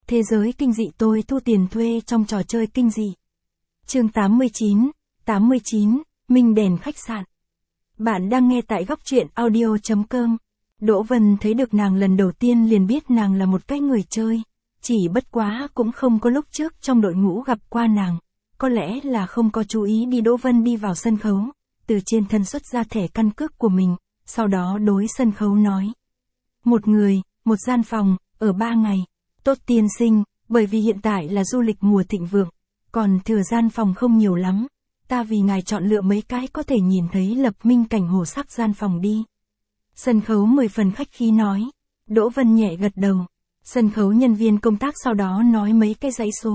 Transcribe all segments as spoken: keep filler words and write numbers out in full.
Thế giới kinh dị tôi thu tiền thuê trong trò chơi kinh dị. Chương tám mươi chín, tám mươi chín, Minh đèn khách sạn. Bạn đang nghe tại góc truyện audio chấm com. Đỗ Vân thấy được nàng lần đầu tiên liền biết nàng là một cái người chơi. Chỉ bất quá cũng không có lúc trước trong đội ngũ gặp qua nàng. Có lẽ là không có chú ý đi. Đỗ Vân đi vào sân khấu, từ trên thân xuất ra thẻ căn cước của mình, sau đó đối sân khấu nói. Một người, một gian phòng, ở ba ngày. Tốt tiên sinh, bởi vì hiện tại là du lịch mùa thịnh vượng, còn thừa gian phòng không nhiều lắm. Ta vì ngài chọn lựa mấy cái có thể nhìn thấy lập minh cảnh hồ sắc gian phòng đi. Sân khấu mười phần khách khí nói. Đỗ Vân nhẹ gật đầu. Sân khấu nhân viên công tác sau đó nói mấy cái dãy số.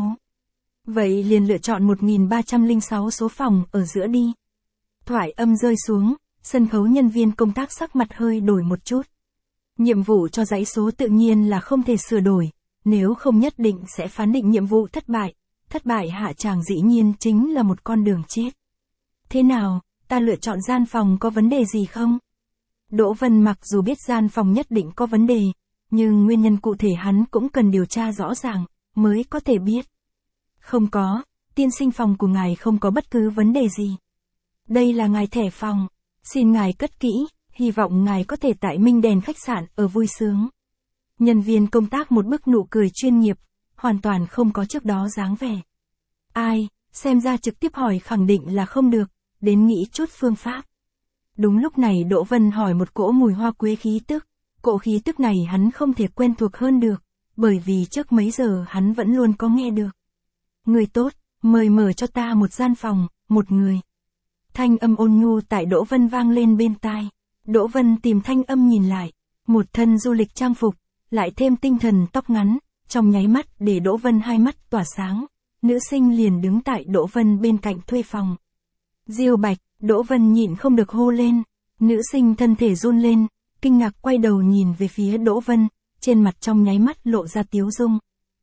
Vậy liền lựa chọn một nghìn ba trăm lẻ sáu số phòng ở giữa đi. Thoại âm rơi xuống, sân khấu nhân viên công tác sắc mặt hơi đổi một chút. Nhiệm vụ cho dãy số tự nhiên là không thể sửa đổi, nếu không nhất định sẽ phán định nhiệm vụ thất bại. Thất bại hạ tràng dĩ nhiên chính là một con đường chết. Thế nào, ta lựa chọn gian phòng có vấn đề gì không? Đỗ Vân mặc dù biết gian phòng nhất định có vấn đề, nhưng nguyên nhân cụ thể hắn cũng cần điều tra rõ ràng, mới có thể biết. Không có, tiên sinh phòng của ngài không có bất cứ vấn đề gì. Đây là ngài thẻ phòng, xin ngài cất kỹ, hy vọng ngài có thể tại Minh đèn khách sạn ở vui sướng. Nhân viên công tác một bức nụ cười chuyên nghiệp, hoàn toàn không có trước đó dáng vẻ. Ai, xem ra trực tiếp hỏi khẳng định là không được, đến nghĩ chút phương pháp. Đúng lúc này Đỗ Vân hỏi một cỗ mùi hoa quế khí tức, cỗ khí tức này hắn không thể quen thuộc hơn được, bởi vì trước mấy giờ hắn vẫn luôn có nghe được. Người tốt, mời mở cho ta một gian phòng, một người. Thanh âm ôn nhu tại Đỗ Vân vang lên bên tai. Đỗ Vân tìm thanh âm nhìn lại, một thân du lịch trang phục, lại thêm tinh thần tóc ngắn, trong nháy mắt để Đỗ Vân hai mắt tỏa sáng. Nữ sinh liền đứng tại Đỗ Vân bên cạnh thuê phòng. Diêu Bạch, Đỗ Vân nhịn không được hô lên. Nữ sinh thân thể run lên, kinh ngạc quay đầu nhìn về phía Đỗ Vân, trên mặt trong nháy mắt lộ ra tiếu dung.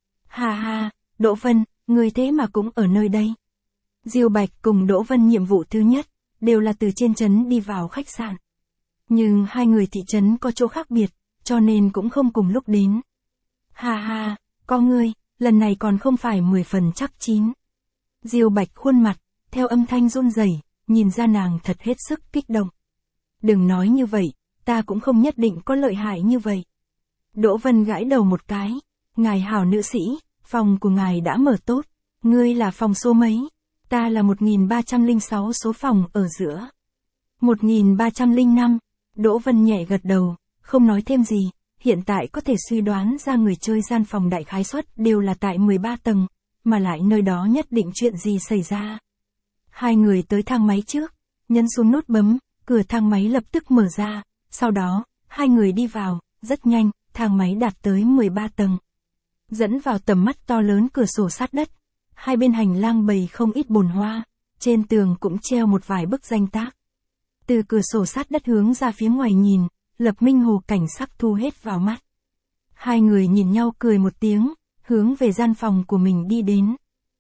Ha ha, Đỗ Vân, người thế mà cũng ở nơi đây. Diêu Bạch cùng Đỗ Vân nhiệm vụ thứ nhất, đều là từ trên trấn đi vào khách sạn. Nhưng hai người thị trấn có chỗ khác biệt, cho nên cũng không cùng lúc đến. Ha ha, có ngươi, lần này còn không phải mười phần chắc chín. Diêu Bạch khuôn mặt, theo âm thanh run rẩy, nhìn ra nàng thật hết sức kích động. Đừng nói như vậy, ta cũng không nhất định có lợi hại như vậy. Đỗ Vân gãi đầu một cái, ngài hảo nữ sĩ, phòng của ngài đã mở tốt, ngươi là phòng số mấy? Ta là một nghìn ba trăm lẻ sáu số phòng ở giữa. một nghìn ba trăm lẻ năm, Đỗ Vân nhẹ gật đầu, không nói thêm gì, hiện tại có thể suy đoán ra người chơi gian phòng đại khái suất đều là tại mười ba tầng, mà lại nơi đó nhất định chuyện gì xảy ra. Hai người tới thang máy trước, nhấn xuống nút bấm, cửa thang máy lập tức mở ra, sau đó, hai người đi vào, rất nhanh, thang máy đạt tới mười ba tầng. Dẫn vào tầm mắt to lớn cửa sổ sát đất, hai bên hành lang bày không ít bồn hoa, trên tường cũng treo một vài bức danh tác. Từ cửa sổ sát đất hướng ra phía ngoài nhìn, lập minh hồ cảnh sắc thu hết vào mắt. Hai người nhìn nhau cười một tiếng, hướng về gian phòng của mình đi đến.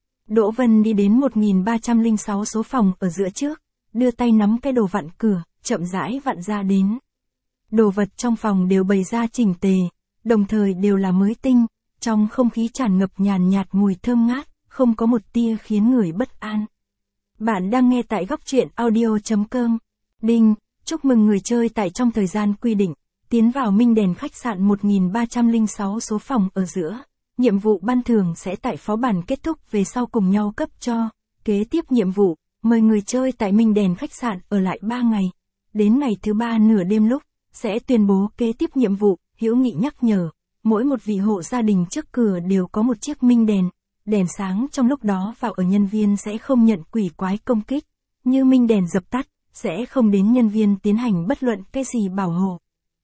Đỗ Vân đi đến một nghìn ba trăm lẻ sáu số phòng ở giữa trước, đưa tay nắm cái đồ vặn cửa, chậm rãi vặn ra đến. Đồ vật trong phòng đều bày ra chỉnh tề, đồng thời đều là mới tinh, trong không khí tràn ngập nhàn nhạt mùi thơm ngát, không có một tia khiến người bất an. Bạn đang nghe tại góc truyện audio chấm com. Đinh, chúc mừng người chơi tại trong thời gian quy định, tiến vào Minh đèn khách sạn một nghìn ba trăm lẻ sáu số phòng ở giữa. Nhiệm vụ ban thưởng sẽ tại phó bản kết thúc về sau cùng nhau cấp cho. Kế tiếp nhiệm vụ, mời người chơi tại Minh đèn khách sạn ở lại ba ngày. Đến ngày thứ ba nửa đêm lúc, sẽ tuyên bố kế tiếp nhiệm vụ, hữu nghị nhắc nhở. Mỗi một vị hộ gia đình trước cửa đều có một chiếc minh đèn. Đèn sáng trong lúc đó vào ở nhân viên sẽ không nhận quỷ quái công kích. Như minh đèn dập tắt, sẽ không đến nhân viên tiến hành bất luận cái gì bảo hộ.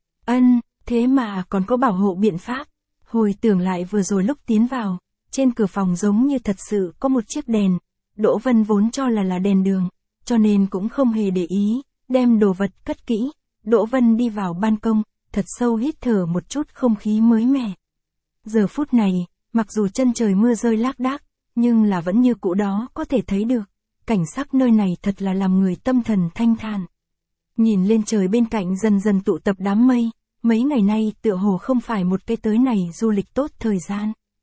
Ân, thế mà còn có bảo hộ biện pháp. Hồi tưởng lại vừa rồi lúc tiến vào, trên cửa phòng giống như thật sự có một chiếc đèn. Đỗ Vân vốn cho là là đèn đường, cho nên cũng không hề để ý, đem đồ vật cất kỹ. Đỗ Vân đi vào ban công, thật sâu hít thở một chút không khí mới mẻ. Giờ phút này, mặc dù chân trời mưa rơi lác đác, nhưng là vẫn như cũ đó có thể thấy được. Cảnh sắc nơi này thật là làm người tâm thần thanh thản. Nhìn lên trời bên cạnh dần dần tụ tập đám mây, mấy ngày nay tựa hồ không phải một cái tới này du lịch tốt thời gian.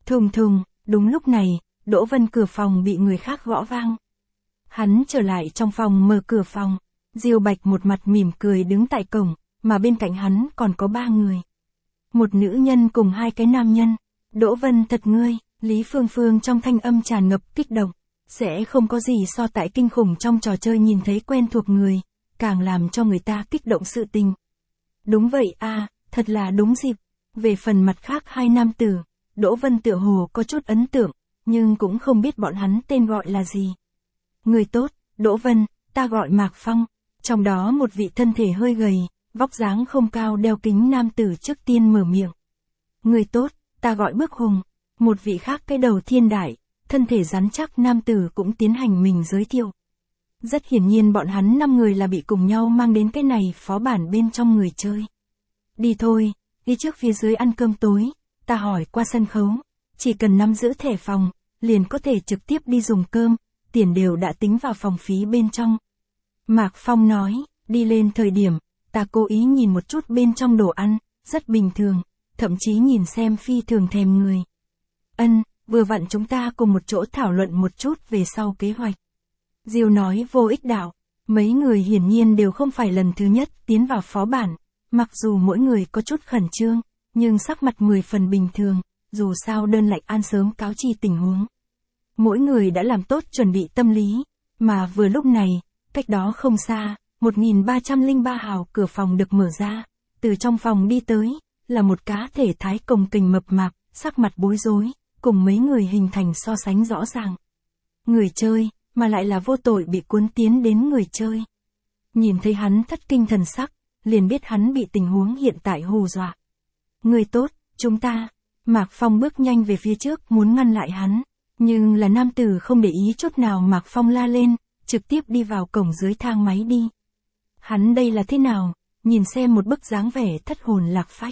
Thùng thùng, đúng lúc này, Đỗ Vân cửa phòng bị người khác gõ vang. Hắn trở lại trong phòng mở cửa phòng. Diêu Bạch một mặt mỉm cười đứng tại cổng, mà bên cạnh hắn còn có ba người. Một nữ nhân cùng hai cái nam nhân. Đỗ Vân thật ngươi, Lý Phương Phương trong thanh âm tràn ngập kích động. Sẽ không có gì so tại kinh khủng trong trò chơi nhìn thấy quen thuộc người, càng làm cho người ta kích động sự tình. Đúng vậy a, thật là đúng dịp. Về phần mặt khác hai nam tử, Đỗ Vân tựa hồ có chút ấn tượng, nhưng cũng không biết bọn hắn tên gọi là gì. Người tốt, Đỗ Vân, ta gọi Mạc Phong. Trong đó một vị thân thể hơi gầy, vóc dáng không cao đeo kính nam tử trước tiên mở miệng. Người tốt, ta gọi Bước Hùng. Một vị khác cái đầu thiên đại, thân thể rắn chắc nam tử cũng tiến hành mình giới thiệu. Rất hiển nhiên bọn hắn năm người là bị cùng nhau mang đến cái này phó bản bên trong người chơi. Đi thôi, đi trước phía dưới ăn cơm tối, ta hỏi qua sân khấu, chỉ cần nắm giữ thẻ phòng, liền có thể trực tiếp đi dùng cơm, tiền đều đã tính vào phòng phí bên trong. Mạc Phong nói, đi lên thời điểm, ta cố ý nhìn một chút bên trong đồ ăn, rất bình thường, thậm chí nhìn xem phi thường thèm người. Ân, vừa vặn chúng ta cùng một chỗ thảo luận một chút về sau kế hoạch. Diêu nói vô ích đạo, mấy người hiển nhiên đều không phải lần thứ nhất tiến vào phó bản, mặc dù mỗi người có chút khẩn trương, nhưng sắc mặt mười phần bình thường, dù sao đơn lạnh an sớm cáo chi tình huống. Mỗi người đã làm tốt chuẩn bị tâm lý, mà vừa lúc này, cách đó không xa, một nghìn ba trăm lẻ ba hào cửa phòng được mở ra, từ trong phòng đi tới, là một cá thể thái cồng kềnh mập mạp, sắc mặt bối rối, cùng mấy người hình thành so sánh rõ ràng. Người chơi, mà lại là vô tội bị cuốn tiến đến người chơi. Nhìn thấy hắn thất kinh thần sắc, liền biết hắn bị tình huống hiện tại hù dọa. Người tốt, chúng ta. Mạc Phong bước nhanh về phía trước muốn ngăn lại hắn, nhưng là nam tử không để ý chút nào. Mạc Phong la lên, trực tiếp đi vào cổng dưới thang máy đi. Hắn đây là thế nào, nhìn xem một bức dáng vẻ thất hồn lạc phách.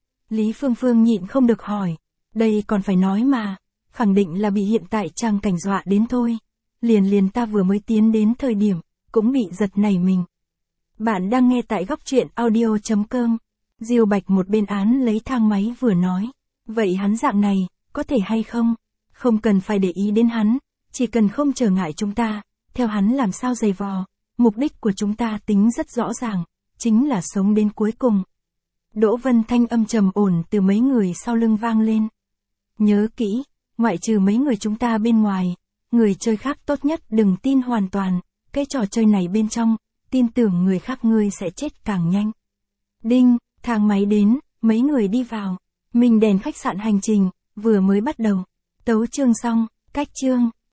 Lý Phương Phương nhịn không được hỏi, đây còn phải nói mà, khẳng định là bị hiện tại trang cảnh dọa đến thôi. Liền liền ta vừa mới tiến đến thời điểm, cũng bị giật nảy mình. Bạn đang nghe tại góc truyện audio chấm com. Diêu Bạch một bên án lấy thang máy vừa nói, vậy hắn dạng này, có thể hay không? Không cần phải để ý đến hắn, chỉ cần không trở ngại chúng ta, theo hắn làm sao giày vò, mục đích của chúng ta tính rất rõ ràng, chính là sống đến cuối cùng. Đỗ Vân thanh âm trầm ổn từ mấy người sau lưng vang lên. Nhớ kỹ, ngoại trừ mấy người chúng ta bên ngoài, người chơi khác tốt nhất đừng tin hoàn toàn, cái trò chơi này bên trong, tin tưởng người khác ngươi sẽ chết càng nhanh. Đinh, thang máy đến, mấy người đi vào, mình đèn khách sạn hành trình, vừa mới bắt đầu. Tấu chương xong, cách chương.